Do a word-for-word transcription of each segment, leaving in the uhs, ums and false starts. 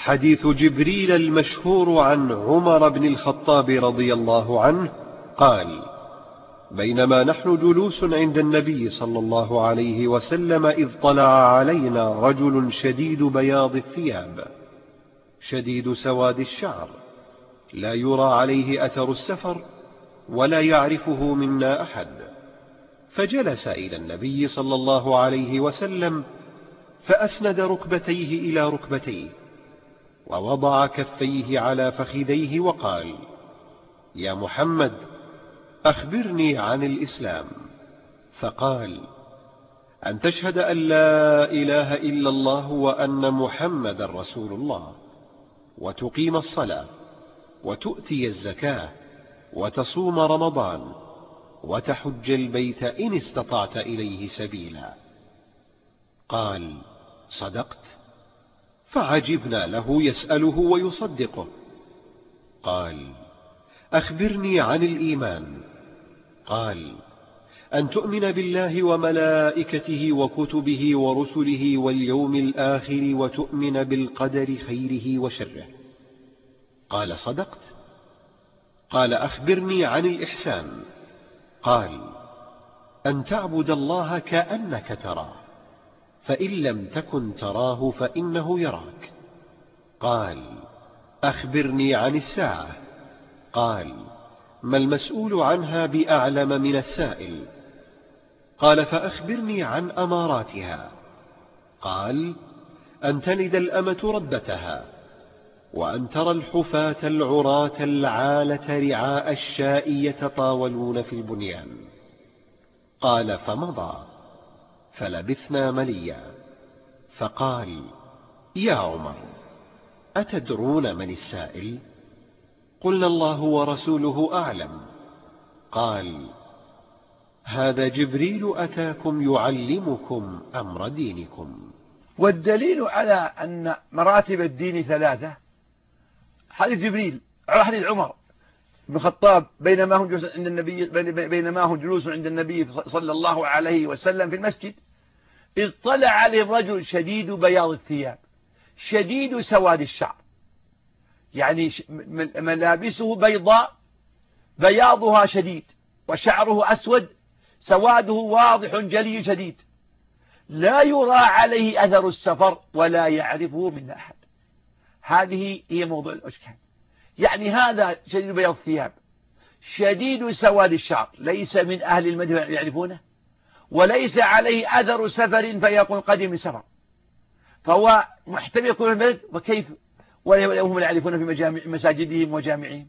حديث جبريل المشهور عن عمر بن الخطاب رضي الله عنه قال: بينما نحن جلوس عند النبي صلى الله عليه وسلم إذ طلع علينا رجل شديد بياض الثياب شديد سواد الشعر، لا يرى عليه أثر السفر ولا يعرفه منا أحد، فجلس إلى النبي صلى الله عليه وسلم فأسند ركبتيه إلى ركبتيه ووضع كفيه على فخذيه وقال: يا محمد، أخبرني عن الإسلام. فقال: أن تشهد أن لا إله إلا الله وأن محمد رسول الله، وتقيم الصلاة، وتؤتي الزكاة، وتصوم رمضان، وتحج البيت إن استطعت إليه سبيلا. قال: صدقت. فعجبنا له يسأله ويصدقه. قال: أخبرني عن الإيمان. قال: أن تؤمن بالله وملائكته وكتبه ورسله واليوم الآخر وتؤمن بالقدر خيره وشره. قال: صدقت. قال: أخبرني عن الإحسان. قال: أن تعبد الله كأنك تراه، فإن لم تكن تراه فإنه يراك. قال: أخبرني عن الساعة. قال: ما المسؤول عنها بأعلم من السائل. قال: فأخبرني عن أماراتها. قال: أن تلد الأمة ربتها، وأن ترى الحفاة العراة العالة رعاء الشاء يتطاولون في البنيان. قال: فمضى، فلبثنا مليا، فقال: يا عمر، أتدرون من السائل؟ قلنا: الله ورسوله أعلم. قال: هذا جبريل أتاكم يعلمكم أمر دينكم. والدليل على أن مراتب الدين ثلاثة حديث جبريل، حديث عمر بن الخطاب بينما هم جلوس عند النبي بينما هم جلوس عند النبي صلى الله عليه وسلم في المسجد، إذ طلع عليه رجل شديد بياض الثياب شديد سواد الشعر، يعني ملابسه بيضاء بياضها شديد وشعره أسود سواده واضح جلي شديد، لا يرى عليه أثر السفر ولا يعرفه من أحد. هذه هي موضوع الإشكال. يعني هذا شديد بياض الثياب شديد سواد الشعر ليس من أهل المدينة يعرفونه، وليس عليه أثر سفر فيقول قدم من سفر، فهو محتمل يكون في البلد، وكيف وهم يعرفون في مجامع مساجدهم وجامعهم.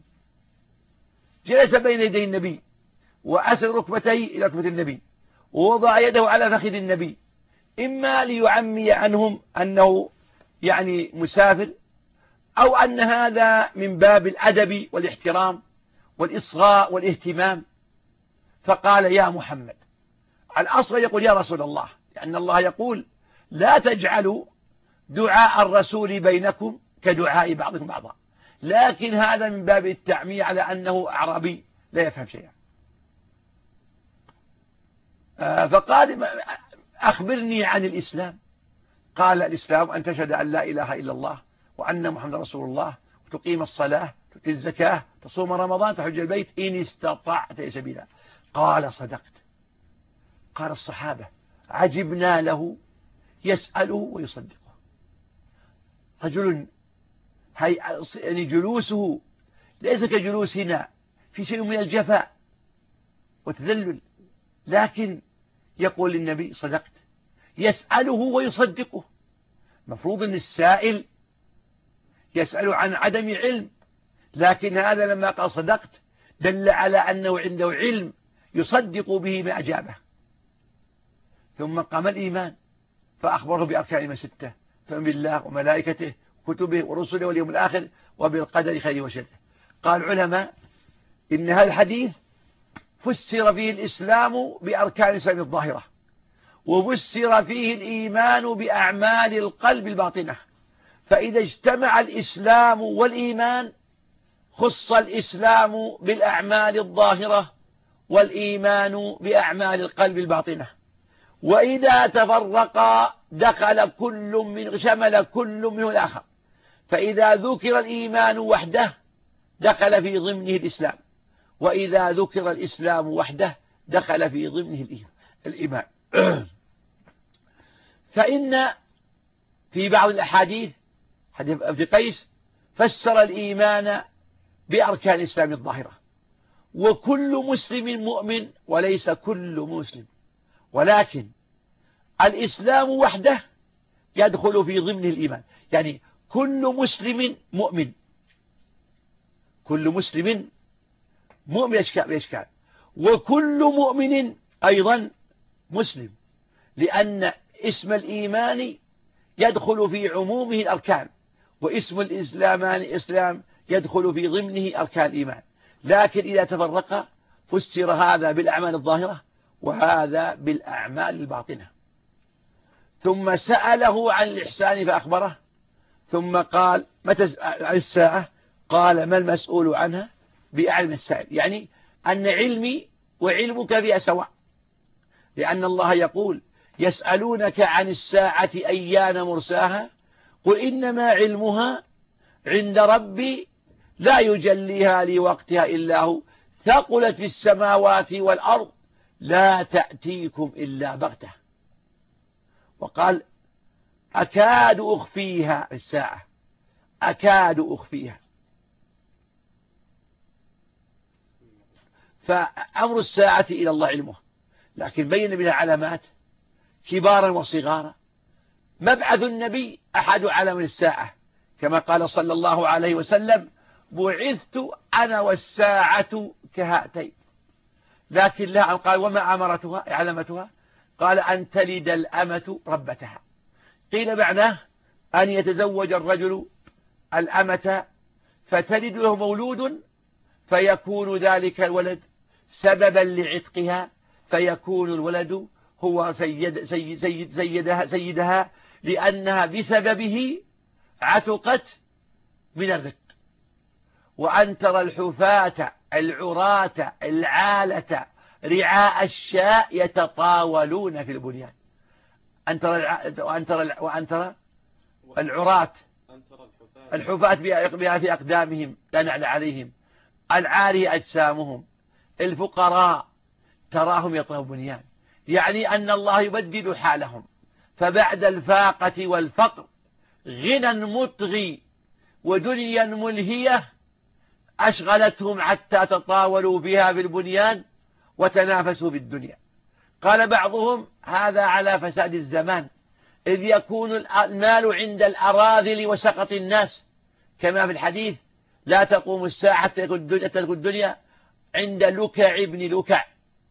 جلس بين يدي النبي وأسر ركبتيه إلى ركبة النبي ووضع يده على فخذ النبي، إما ليعمي عنهم أنه يعني مسافر، أو أن هذا من باب الأدب والاحترام والإصغاء والاهتمام. فقال: يا محمد. الأصغر يقول: يا رسول الله، لأن الله يقول: لا تجعلوا دعاء الرسول بينكم كدعاء بعضكم بعضا، لكن هذا من باب التعمية على أنه أعرابي لا يفهم شيئا. فقال: أخبرني عن الإسلام. قال: الإسلام أن تشهد أن لا إله إلا الله وأن محمد رسول الله، وتقيم الصلاة، تؤتي الزكاة، تصوم رمضان، تحج البيت إن استطعت سبيلا. قال: صدقت. قال الصحابة: عجبنا له يسأله ويصدقه. رجل يعني جلوسه ليس كجلوسنا في شيء من الجفاء وتذلل، لكن يقول للنبي: صدقت. يسأله ويصدقه. مفروض أن السائل يسأل عن عدم علم، لكن هذا لما قال صدقت دل على أنه عنده علم يصدق به ما أجابه. ثم قام الإيمان فأخبره بأركان الإيمان ستة: تؤمن بالله وملائكته وكتبه ورسله واليوم الآخر وبالقدر خيره وشره. قال العلماء إن هذا الحديث فسر فيه الإسلام بأركان الإسلام الظاهرة، وفسر فيه الإيمان بأعمال القلب الباطنة، فإذا اجتمع الإسلام والإيمان خص الإسلام بالأعمال الظاهرة والإيمان بأعمال القلب الباطنة، وإذا تفرقا دخل كل من شمل كل منه الآخر. فإذا ذكر الإيمان وحده دخل في ضمنه الإسلام، وإذا ذكر الإسلام وحده دخل في ضمنه الإيمان. فإن في بعض الأحاديث حديث ابن قيس فسر الإيمان بأركان الإسلام الظاهرة، وكل مسلم مؤمن وليس كل مسلم، ولكن الإسلام وحده يدخل في ضمن الإيمان، يعني كل مسلم مؤمن، كل مسلم مؤمن بإشكال، وكل مؤمن أيضا مسلم، لأن اسم الإيمان يدخل في عمومه الأركان، واسم الإسلامان إسلام يدخل في ضمنه أركان الإيمان، لكن إذا تفرق فسر هذا بالأعمال الظاهرة وهذا بالأعمال الباطنة. ثم سأله عن الإحسان فأخبره، ثم قال متى عن الساعة؟ قال ما المسؤول عنها بأعلم السائل، يعني أن علمي وعلمك فيها سواء، لأن الله يقول يسألونك عن الساعة أيان مرساها قل إنما علمها عند ربي لا يجليها لوقتها إلا هو ثقلت في السماوات والأرض لا تأتيكم إلا بغتة. وقال أكاد أخفيها الساعة، أكاد أخفيها. فأمر الساعة إلى الله علمه، لكن بين بها علامات كبارا وصغارا. مبعث النبي أحد علم الساعة، كما قال صلى الله عليه وسلم بعثت أنا والساعة كهاتين. لكن لا قال وما أمرتها علامتها؟ قال أن تلد الأمة ربتها. قيل معناه أن يتزوج الرجل الأمة فتلد له مولود فيكون ذلك الولد سببا لعتقها، فيكون الولد هو سيد سيد سيد سيدها, سيدها لأنها بسببه عتقت من الرق. وأن ترى الحفاة العراة العالة رعاء الشاء يتطاولون في البنيان. أن ترى وأن ترى وأن ترى العراة الحفاة بها في أقدامهم لا نعل عليهم، العارية أجسامهم، الفقراء تراهم يطلبون بنيان، يعني أن الله يبدل حالهم، فبعد الفاقة والفقر غنى مطغي ودنيا ملهية أشغلتهم حتى تطاولوا بها بالبنيان وتنافسوا بالدنيا. قال بعضهم هذا على فساد الزمان، إذ يكون المال عند الأراذل وسقط الناس، كما في الحديث لا تقوم الساعة حتى تكون الدنيا عند لكع ابن لكع،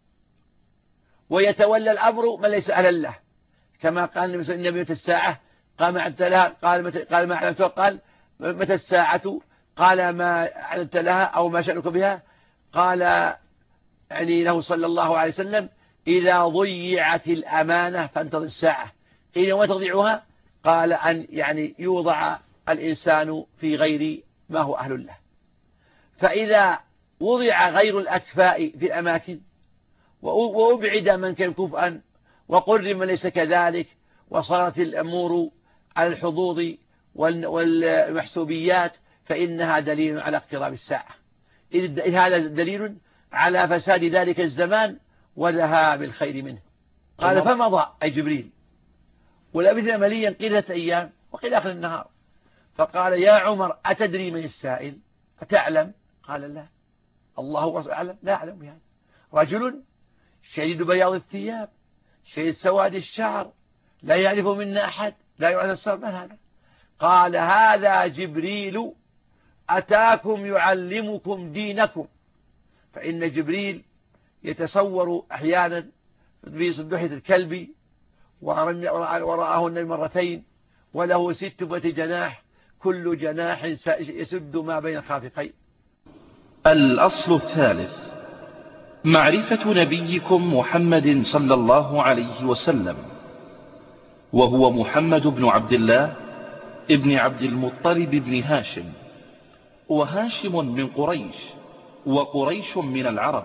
ويتولى الأمر من ليس أهلا له، كما قال النبي متى الساعة؟ قال ما أعلمت لها، قال متى قال ما أعلمت، قال متى الساعة؟ قال ما أعلمت لها أو ما شأنك بها؟ قال يعني له صلى الله عليه وسلم إذا ضيعت الأمانة فانتظر الساعة. إذا ما تضيعها؟ قال أن يعني يوضع الإنسان في غير ما هو أهل له. فإذا وضع غير الأكفاء في الأماكن وأبعد من كان كفءا وقرر من ليس كذلك، وصارت الأمور على الحظوظ والمحسوبيات، فإنها دليل على اقتراب الساعة. إذ هذا دليل على فساد ذلك الزمان وذهاب الخير منه. قال فمضى أي جبريل ولبث مليا قيل أيام وقيل آخر النهار، فقال يا عمر أتدري من السائل؟ أتعلم؟ قال لا. الله ورسوله أعلم؟ لا أعلم بهذا. رجل شديد بياض الثياب شديد سواد الشعر لا يعرف منا أحد لا يعرف الصبر، من هذا؟ قال هذا جبريل أتاكم يعلمكم دينكم. فإن جبريل يتصور أحيانا في صدحة الكلب ورآه النبي مرتين وله ستة جناح كل جناح يسد ما بين الخافقين. الأصل الثالث معرفة نبيكم محمد صلى الله عليه وسلم، وهو محمد بن عبد الله ابن عبد المطلب بن هاشم، وهاشم من قريش، وقريش من العرب،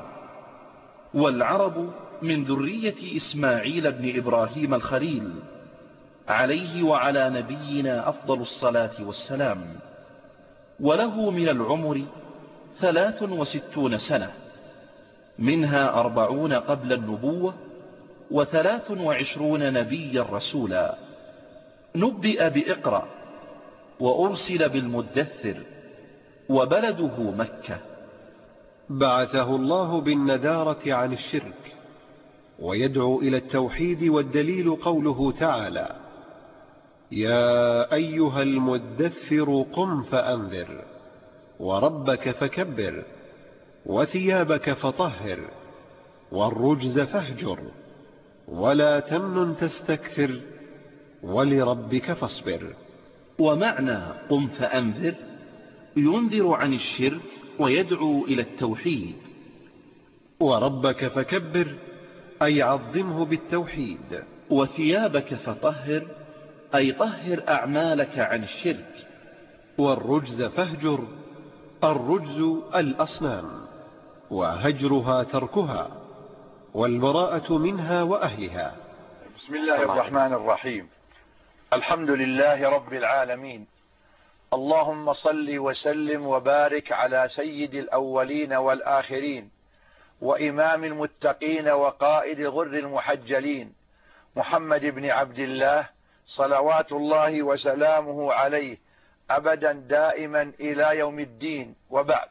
والعرب من ذرية إسماعيل بن إبراهيم الخليل، عليه وعلى نبينا أفضل الصلاة والسلام، وله من العمر ثلاث وستون سنة، منها أربعون قبل النبوة وثلاث وعشرون نبيا رسولا. نبئ بإقرأ وأرسل بالمدثر، وبلده مكة. بعثه الله بالندارة عن الشرك ويدعو إلى التوحيد، والدليل قوله تعالى: يا أيها المدثر قم فأنذر وربك فكبر وثيابك فطهر والرجز فاهجر ولا تمنن تستكثر ولربك فاصبر. ومعنى قم فأنذر ينذر عن الشرك ويدعو إلى التوحيد. وربك فكبر أي عظمه بالتوحيد. وثيابك فطهر أي طهر أعمالك عن الشرك. والرجز فاهجر، الرجز الأصنام، وهجرها تركها، والبراءة منها وأهلها. بسم الله الرحمن الرحيم. الحمد لله رب العالمين، اللهم صل وسلم وبارك على سيد الأولين والآخرين وإمام المتقين وقائد غر المحجلين محمد بن عبد الله صلوات الله وسلامه عليه أبدا دائما إلى يوم الدين. وبعد،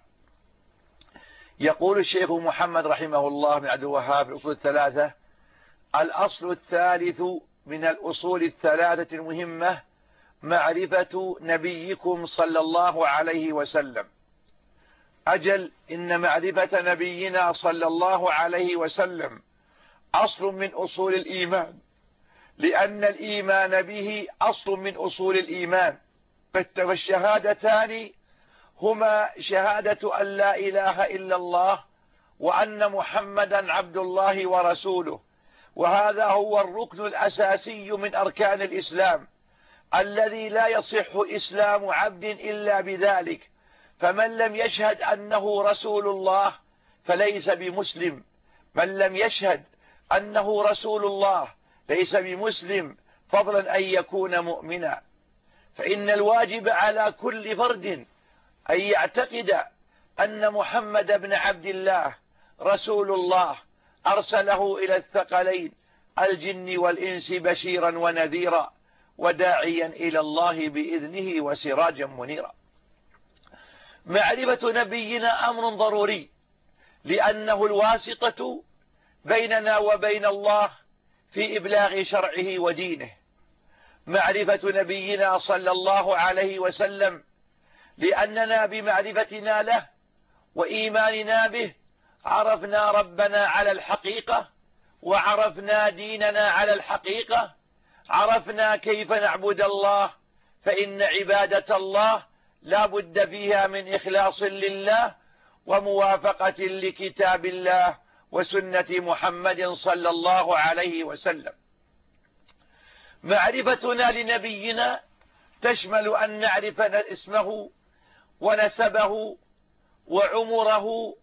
يقول الشيخ محمد رحمه الله بن عبد الوهاب الأصول الثلاثة: الأصل الثالث من الأصول الثلاثة المهمة معرفة نبيكم صلى الله عليه وسلم. أجل إن معرفة نبينا صلى الله عليه وسلم أصل من أصول الإيمان، لأن الإيمان به أصل من أصول الإيمان. فالشهادتان هما شهادة أن لا إله إلا الله وأن محمدا عبد الله ورسوله، وهذا هو الركن الأساسي من أركان الإسلام الذي لا يصح إسلام عبد إلا بذلك. فمن لم يشهد أنه رسول الله فليس بمسلم، من لم يشهد أنه رسول الله ليس بمسلم، فضلا أن يكون مؤمنا. فإن الواجب على كل فرد أن يعتقد أن محمد بن عبد الله رسول الله أرسله إلى الثقلين الجن والإنس بشيرا ونذيرا وداعيا إلى الله بإذنه وسراجا منيرا. معرفة نبينا أمر ضروري، لأنه الواسطة بيننا وبين الله في إبلاغ شرعه ودينه. معرفة نبينا صلى الله عليه وسلم لأننا بمعرفتنا له وإيماننا به عرفنا ربنا على الحقيقة، وعرفنا ديننا على الحقيقة، عرفنا كيف نعبد الله، فإن عبادة الله لا بد فيها من إخلاص لله وموافقة لكتاب الله وسنة محمد صلى الله عليه وسلم. معرفتنا لنبينا تشمل أن نعرف اسمه ونسبه وعمره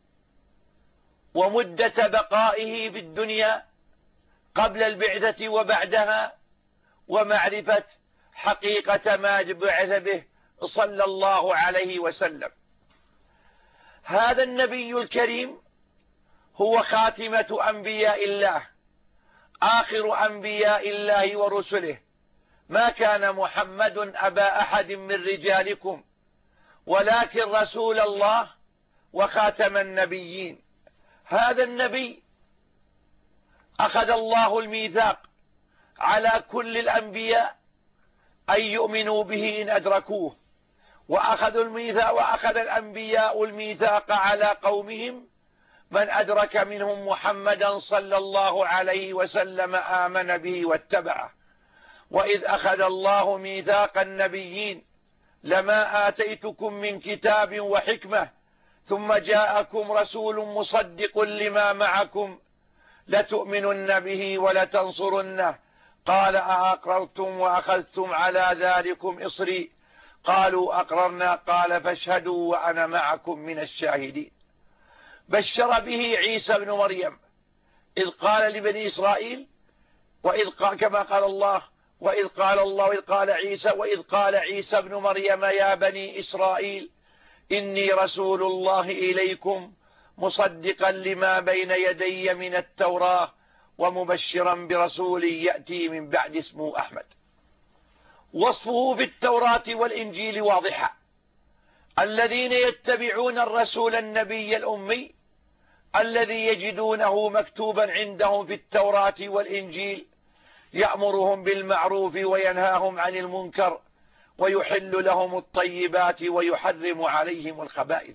ومدة بقائه في الدنيا قبل البعثة وبعدها، ومعرفة حقيقة ما بعث به صلى الله عليه وسلم. هذا النبي الكريم هو خاتمة أنبياء الله، آخر أنبياء الله ورسله. ما كان محمد أبا أحد من رجالكم ولكن رسول الله وخاتم النبيين. هذا النبي أخذ الله الميثاق على كل الأنبياء أن يؤمنوا به إن أدركوه، وأخذوا الميثاق وأخذ الأنبياء الميثاق على قومهم من أدرك منهم محمدا صلى الله عليه وسلم آمن به واتبعه. وإذ أخذ الله ميثاق النبيين لما آتيتكم من كتاب وحكمة ثم جاءكم رسول مصدق لما معكم لتؤمنن به ولتنصرنه قال أأقررتم وأخذتم على ذلكم إصري قالوا أقررنا قال فاشهدوا وأنا معكم من الشاهدين. بشر به عيسى بن مريم إذ قال لبني إسرائيل، وإذ قال كما قال الله وإذ قال الله وإذ قال عيسى وإذ قال عيسى ابن مريم يا بني إسرائيل إني رسول الله إليكم مصدقا لما بين يدي من التوراة ومبشرا برسول يأتي من بعد اسمه أحمد. وصفه في التوراة والإنجيل واضحة: الذين يتبعون الرسول النبي الأمي الذي يجدونه مكتوبا عندهم في التوراة والإنجيل يأمرهم بالمعروف وينهاهم عن المنكر ويحل لهم الطيبات ويحرم عليهم الخبائث.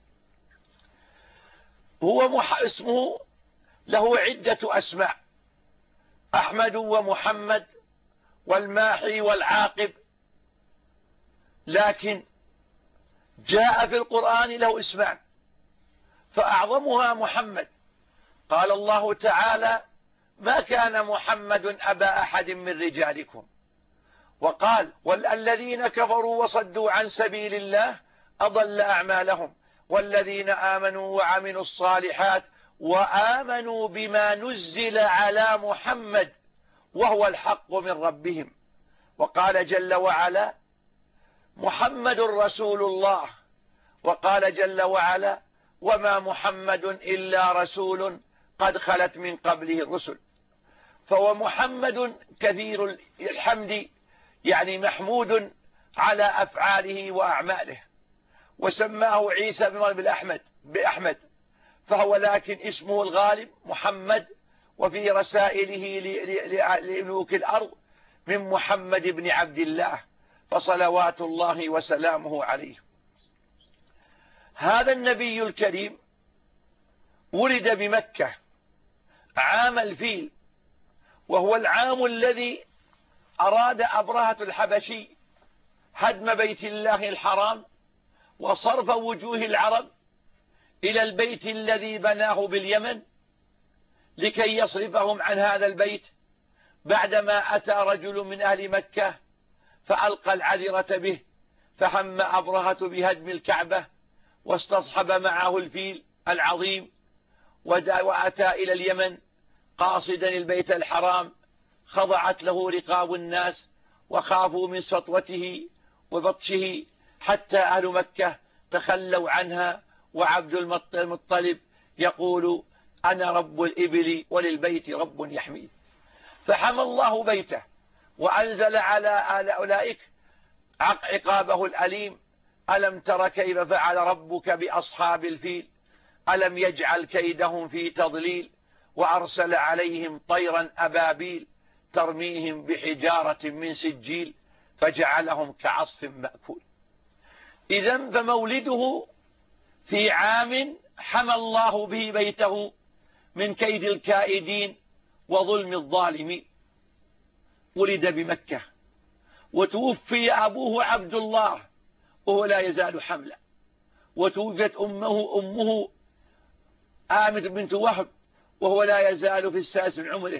هو مح... اسمه له عدة أسماء: أحمد ومحمد والماحي والعاقب، لكن جاء في القرآن له اسمان فأعظمها محمد. قال الله تعالى: ما كان محمد أبا أحد من رجالكم. وقال: والذين كفروا وصدوا عن سبيل الله أضل أعمالهم والذين آمنوا وعملوا الصالحات وآمنوا بما نزل على محمد وهو الحق من ربهم. وقال جل وعلا: محمد رسول الله. وقال جل وعلا: وما محمد إلا رسول قد خلت من قبله الرسل. فهو محمد كثير الحمد، يعني محمود على أفعاله وأعماله. وسماه عيسى بن مريم بالأحمد بأحمد، فهو لكن اسمه الغالب محمد، وفي رسائله لملوك الأرض من محمد بن عبد الله، فصلوات الله وسلامه عليه. هذا النبي الكريم ولد بمكة عام الفيل، وهو العام الذي أراد أبرهة الحبشي هدم بيت الله الحرام وصرف وجوه العرب إلى البيت الذي بناه باليمن لكي يصرفهم عن هذا البيت، بعدما أتى رجل من أهل مكة فألقى العذرة به، فهم أبرهة بهدم الكعبة واستصحب معه الفيل العظيم وأتى إلى اليمن قاصدا البيت الحرام. خضعت له رقاب الناس وخافوا من سطوته وبطشه حتى أهل مكة تخلوا عنها، وعبد المطلب يقول: أنا رب الإبل وللبيت رب يحميه. فحمى الله بيته وأنزل على أولئك عقابه الأليم: ألم تر كيف فعل ربك بأصحاب الفيل ألم يجعل كيدهم في تضليل وأرسل عليهم طيرا أبابيل ترميهم بحجارة من سجيل فجعلهم كعصف مأكول. إذن فمولده في عام حمى الله به بيته من كيد الكائدين وظلم الظالمين. ولد بمكة وتوفي أبوه عبد الله وهو لا يزال حملا، وتوفيت أمه أمه آمنة بنت وهب وهو لا يزال في السادس من عمره،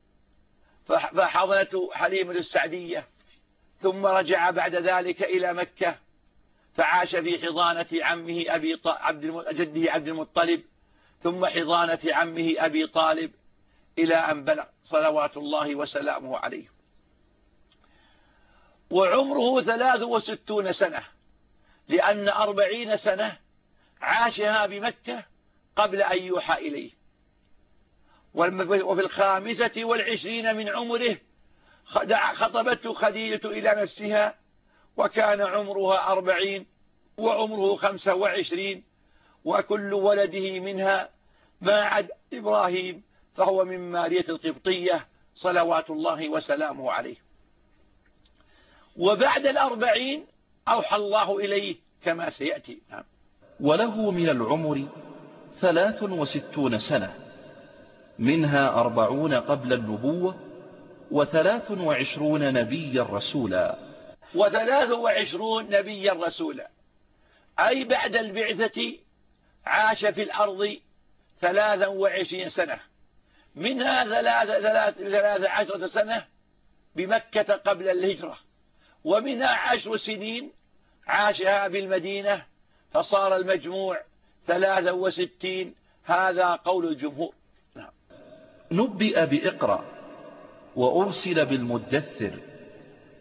فحضنته حليمة السعدية، ثم رجع بعد ذلك إلى مكة فعاش في حضانة عمه أبي ط... عبد جده عبد المطلب، ثم حضانة عمه أبي طالب إلى أن بلغ صلوات الله وسلامه عليه. وعمره ثلاث وستون سنة، لأن أربعين سنة عاشها بمكة قبل أن يوحى إليه. وفي الخامسة والعشرين من عمره خطبته خديجة إلى نفسها، وكان عمرها أربعين وعمره خمسة وعشرين، وكل ولده منها ما عدا إبراهيم فهو من مارية القبطية صلوات الله وسلامه عليه. وبعد الأربعين أوحى الله إليه كما سيأتي. نعم. وله من العمر ثلاث وستون سنة، منها أربعون قبل النبوة وثلاث وعشرون نبيا رسولا. وثلاث وعشرون نبيا رسولا، أي بعد البعثة عاش في الأرض ثلاثا وعشرين سنة، منها ثلاث عشرة سنة بمكة قبل الهجرة، ومنها عشر سنين عاشها بالمدينة، فصار المجموع ثلاثا وستين. هذا قول الجمهور. نعم. نبئ بإقرأ وأرسل بالمدثر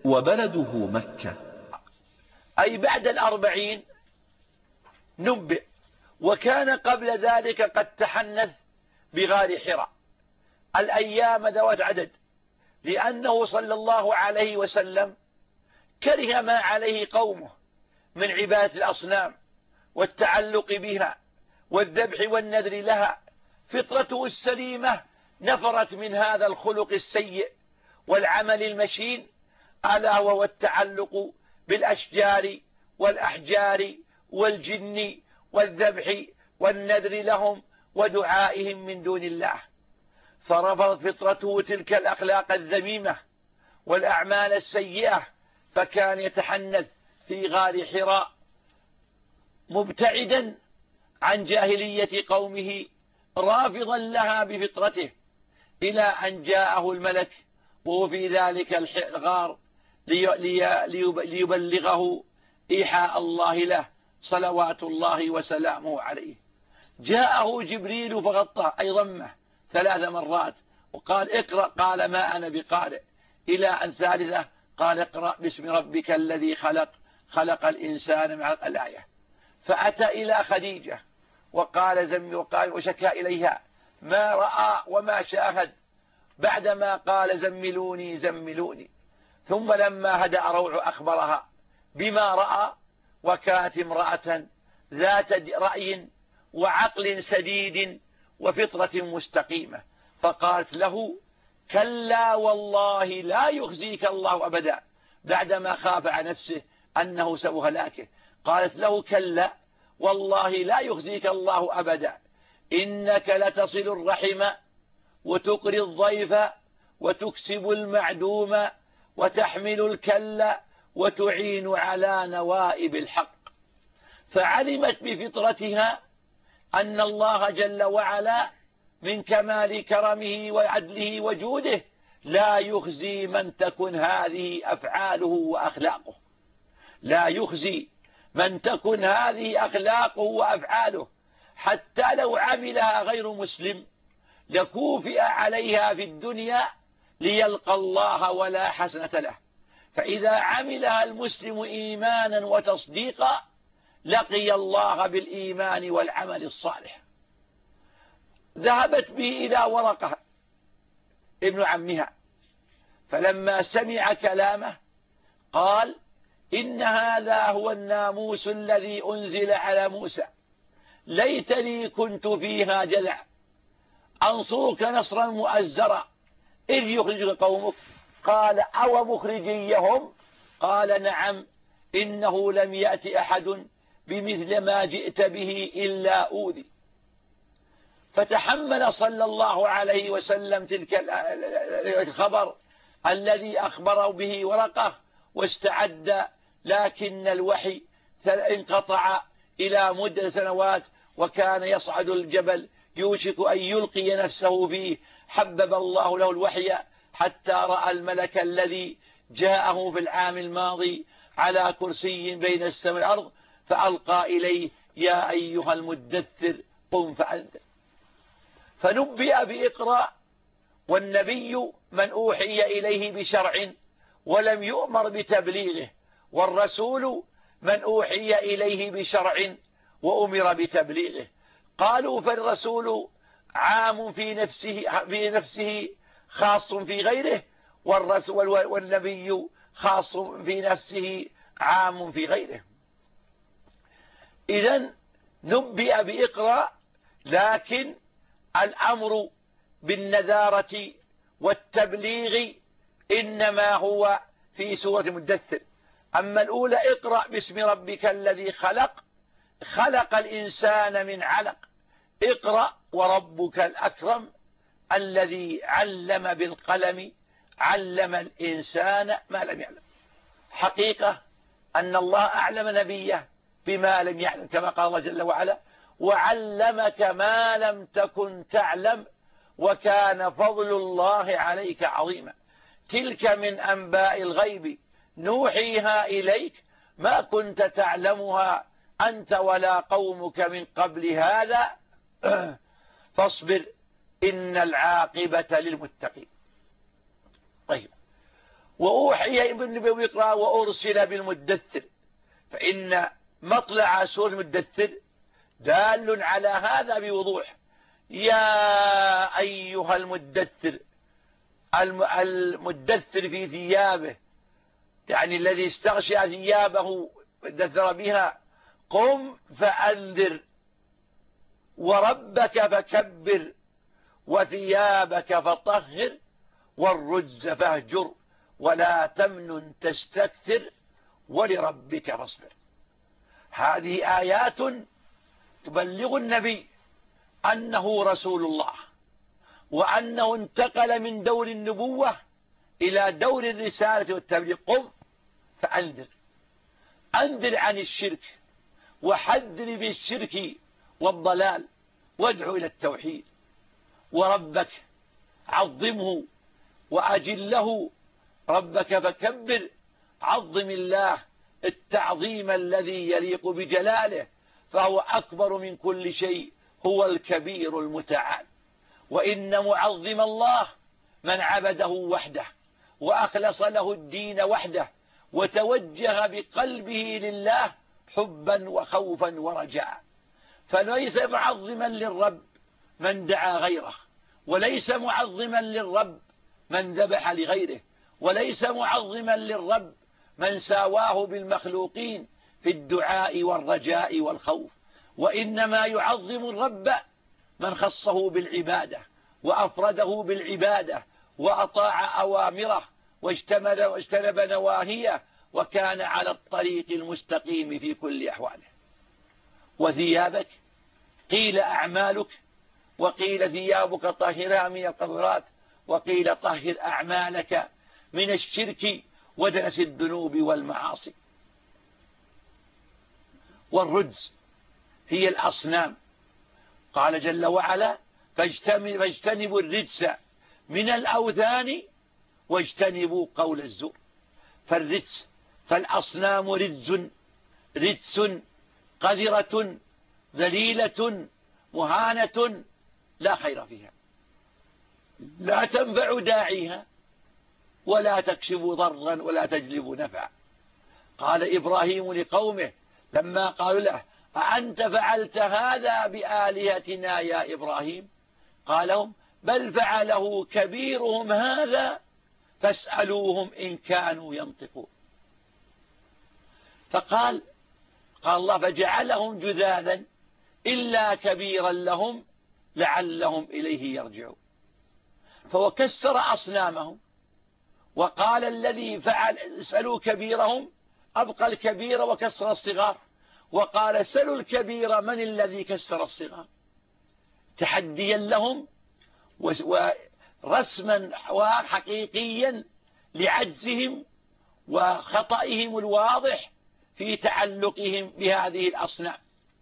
وبلده مكة. أي بعد الأربعين نبئ، وكان قبل ذلك قد تحنث بغار حراء الأيام ذوات عدد، لأنه صلى الله عليه وسلم كره ما عليه قومه من عبادة الأصنام والتعلق بها والذبح والنذر لها. فطرته السليمة نفرت من هذا الخلق السيء والعمل المشين، ألا وهو التعلق بالأشجار والأحجار والجن والذبح والنذر لهم ودعائهم من دون الله. فرفضت فطرته تلك الأخلاق الذميمة والأعمال السيئة، فكان يتحنث في غار حراء مبتعدا عن جاهلية قومه رافضا لها بفطرته، إلى أن جاءه الملك وهو في ذلك الغار ليبلغه إيحاء الله له صلوات الله وسلامه عليه. جاءه جبريل فغطاه أي ضمه ثلاث مرات وقال اقرأ، قال ما أنا بقارئ، إلى أن ثالثة قال اقرأ باسم ربك الذي خلق خلق الإنسان مع الآية. فأتى إلى خديجة وقال زمي وقال وشكى إليها ما رأى وما شاهد، بعدما قال زملوني زملوني. ثم لما هدأ روع أخبرها بما رأى، وكانت امرأة ذات رأي وعقل سديد وفطرة مستقيمة، فقالت له كلا والله لا يخزيك الله أبدا، بعدما خاف على نفسه أنه سوف هلاكه. قالت له كلا والله لا يخزيك الله أبدا، إنك لتصل الرحم وتقري الضيف وتكسب المعدوم وتحمل الكل وتعين على نوائب الحق. فعلمت بفطرتها أن الله جل وعلا من كمال كرمه وعدله وجوده لا يخزي من تكن هذه أفعاله وأخلاقه، لا يخزي من تكن هذه أخلاقه وأفعاله، حتى لو عملها غير مسلم لكوفئ عليها في الدنيا ليلقى الله ولا حسنة له. فإذا عملها المسلم إيمانا وتصديقا لقي الله بالإيمان والعمل الصالح. ذهبت به إلى ورقة ابن عمها، فلما سمع كلامه قال إن هذا هو الناموس الذي أنزل على موسى، ليتني كنت فيها جذع أنصرك نصرا مؤزرا إذ يخرجك قومك. قال أو مخرجيهم؟ قال نعم، إنه لم يأتي أحد بمثل ما جئت به إلا أوذي. فتحمل صلى الله عليه وسلم تلك الخبر الذي أخبره به ورقة واستعد، لكن الوحي انقطع إلى مدة سنوات، وكان يصعد الجبل يوشك أن يلقي نفسه فيه. حبب الله له الوحي حتى رأى الملك الذي جاءه في العام الماضي على كرسي بين السماء والأرض، فألقى إليه يا أيها المدثر قم فأنذر. فنبئ بإقراء، والنبي من أوحي إليه بشرع ولم يؤمر بتبليغه، والرسول من أوحي إليه بشرع وأمر بتبليغه. قالوا فالرسول عام في نفسه, في نفسه خاص في غيره، والرسول والنبي خاص في نفسه عام في غيره. إذن نبئ بإقراء، لكن الأمر بالنذارة والتبليغ إنما هو في سورة المدثر. أما الأولى اقرأ باسم ربك الذي خلق خلق الإنسان من علق، اقرأ وربك الأكرم الذي علم بالقلم علم الإنسان ما لم يعلم. حقيقة أن الله أعلم نبيه بما لم يعلم، كما قال الله جل وعلا وعلمك ما لم تكن تعلم وكان فضل الله عليك عظيما. تلك من أنباء الغيب نوحيها إليك ما كنت تعلمها أنت ولا قومك من قبل هذا فاصبر إن العاقبة للمتقين. طيب، وأوحي ابن النبي يقرأ وأرسل بالمدثر، فإن مطلع سورة المدثر دال على هذا بوضوح. يا أيها المدثر، المدثر في ثيابه، يعني الذي استغشى ثيابه ودثر بها، قم فأنذر وربك فكبر وثيابك فطهر والرجز فاهجر ولا تمنن تستكثر ولربك فاصبر. هذه آيات تبلغ النبي أنه رسول الله، وأنه انتقل من دور النبوة إلى دور الرسالة والتبليغ. قم فأنذر، أنذر عن الشرك وحذر بالشرك والضلال وادعو إلى التوحيد. وربك عظمه وأجله، ربك فكبر، عظم الله التعظيم الذي يليق بجلاله، فهو أكبر من كل شيء، هو الكبير المتعال. وإن معظم الله من عبده وحده وأخلص له الدين وحده وتوجه بقلبه لله حبا وخوفا ورجاء. فليس معظما للرب من دعا غيره، وليس معظما للرب من ذبح لغيره، وليس معظما للرب من ساواه بالمخلوقين في الدعاء والرجاء والخوف. وإنما يعظم الرب من خصه بالعبادة وأفرده بالعبادة وأطاع أوامره واجتنب نواهيه وكان على الطريق المستقيم في كل أحواله. وثيابك قيل أعمالك، وقيل ثيابك طهرها من القذرات، وقيل طهر أعمالك من الشرك ودنس الذنوب والمعاصي. والرجز هي الأصنام، قال جل وعلا فاجتنبوا الرجس من الأوثان واجتنبوا قول الزور. فالرجس فالأصنام رجس رجس قذرة ذليلة مهانة لا خير فيها، لا تنفع داعيها ولا تكشف ضرا ولا تجلب نفعا. قال إبراهيم لقومه لما قالوا له أأنت فعلت هذا بآلهتنا يا إبراهيم؟ قال لهم بل فعله كبيرهم هذا فاسألوهم إن كانوا ينطقون. فقال قال الله فجعلهم جذاذا إلا كبيرا لهم لعلهم إليه يرجعون. فهو كسر أصنامهم، وقال الذي فعل اسألوا كبيرهم أبقى الكبير وكسر الصغار، وقال سلوا الكبير من الذي كسر الصغار، تحديا لهم ورسما وحقيقيا لعجزهم وخطئهم الواضح في تعلقهم بهذه الأصنام.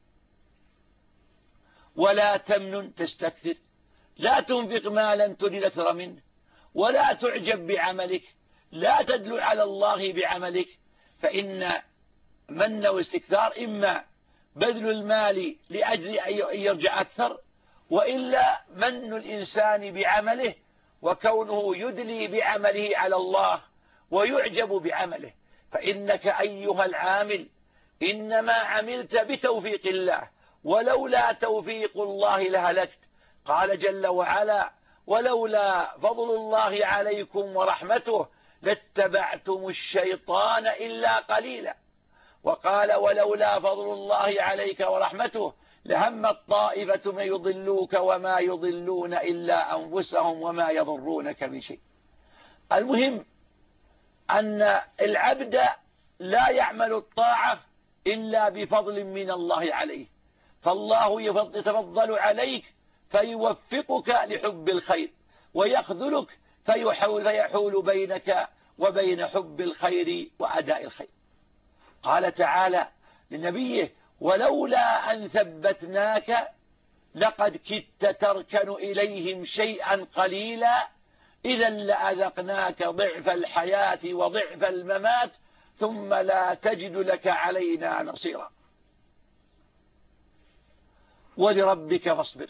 ولا تمنن تستكثر، لا تنفق مالا تريد أكثر منه، ولا تعجب بعملك، لا تدل على الله بعملك، فإن من واستكثار إما بذل المال لأجل أن يرجع أكثر، وإلا من الإنسان بعمله وكونه يدلي بعمله على الله ويعجب بعمله. فإنك أيها العامل إنما عملت بتوفيق الله، ولولا توفيق الله لهلكت. قال جل وعلا ولولا فضل الله عليكم ورحمته لاتبعتم الشيطان إلا قليلا. وقال ولولا فضل الله عليك ورحمته لهمت طائفة من يضلوك وما يضلون إلا أنفسهم وما يضرونك من شيء. المهم أن العبد لا يعمل الطاعة إلا بفضل من الله عليه، فالله يتفضل عليك فيوفقك لحب الخير ويخذلك فيحول, فيحول بينك وبين حب الخير وأداء الخير. قال تعالى لنبيه ولولا أن ثبتناك لقد كدت تركن إليهم شيئا قليلا إذا لأذقناك ضعف الحياة وضعف الممات ثم لا تجد لك علينا نصيرا. ولربك فاصبر،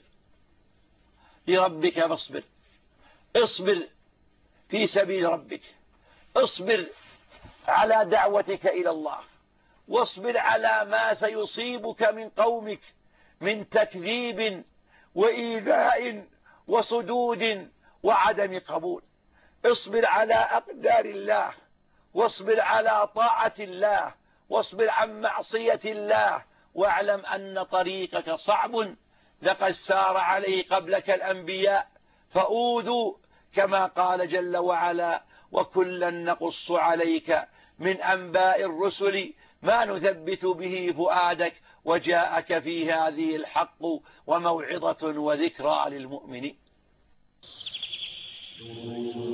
لربك فاصبر، اصبر في سبيل ربك، اصبر على دعوتك إلى الله، واصبر على ما سيصيبك من قومك من تكذيب وإيذاء وصدود وعدم قبول. اصبر على أقدار الله، واصبر على طاعة الله، واصبر عن معصية الله، واعلم أن طريقك صعب، لقد سار عليه قبلك الأنبياء فأوذوا كما قال جل وعلا: وكلا نقص عليك من أنباء الرسل ما نثبت به فؤادك وجاءك في هذه الحق وموعظة وذكرى للمؤمنين.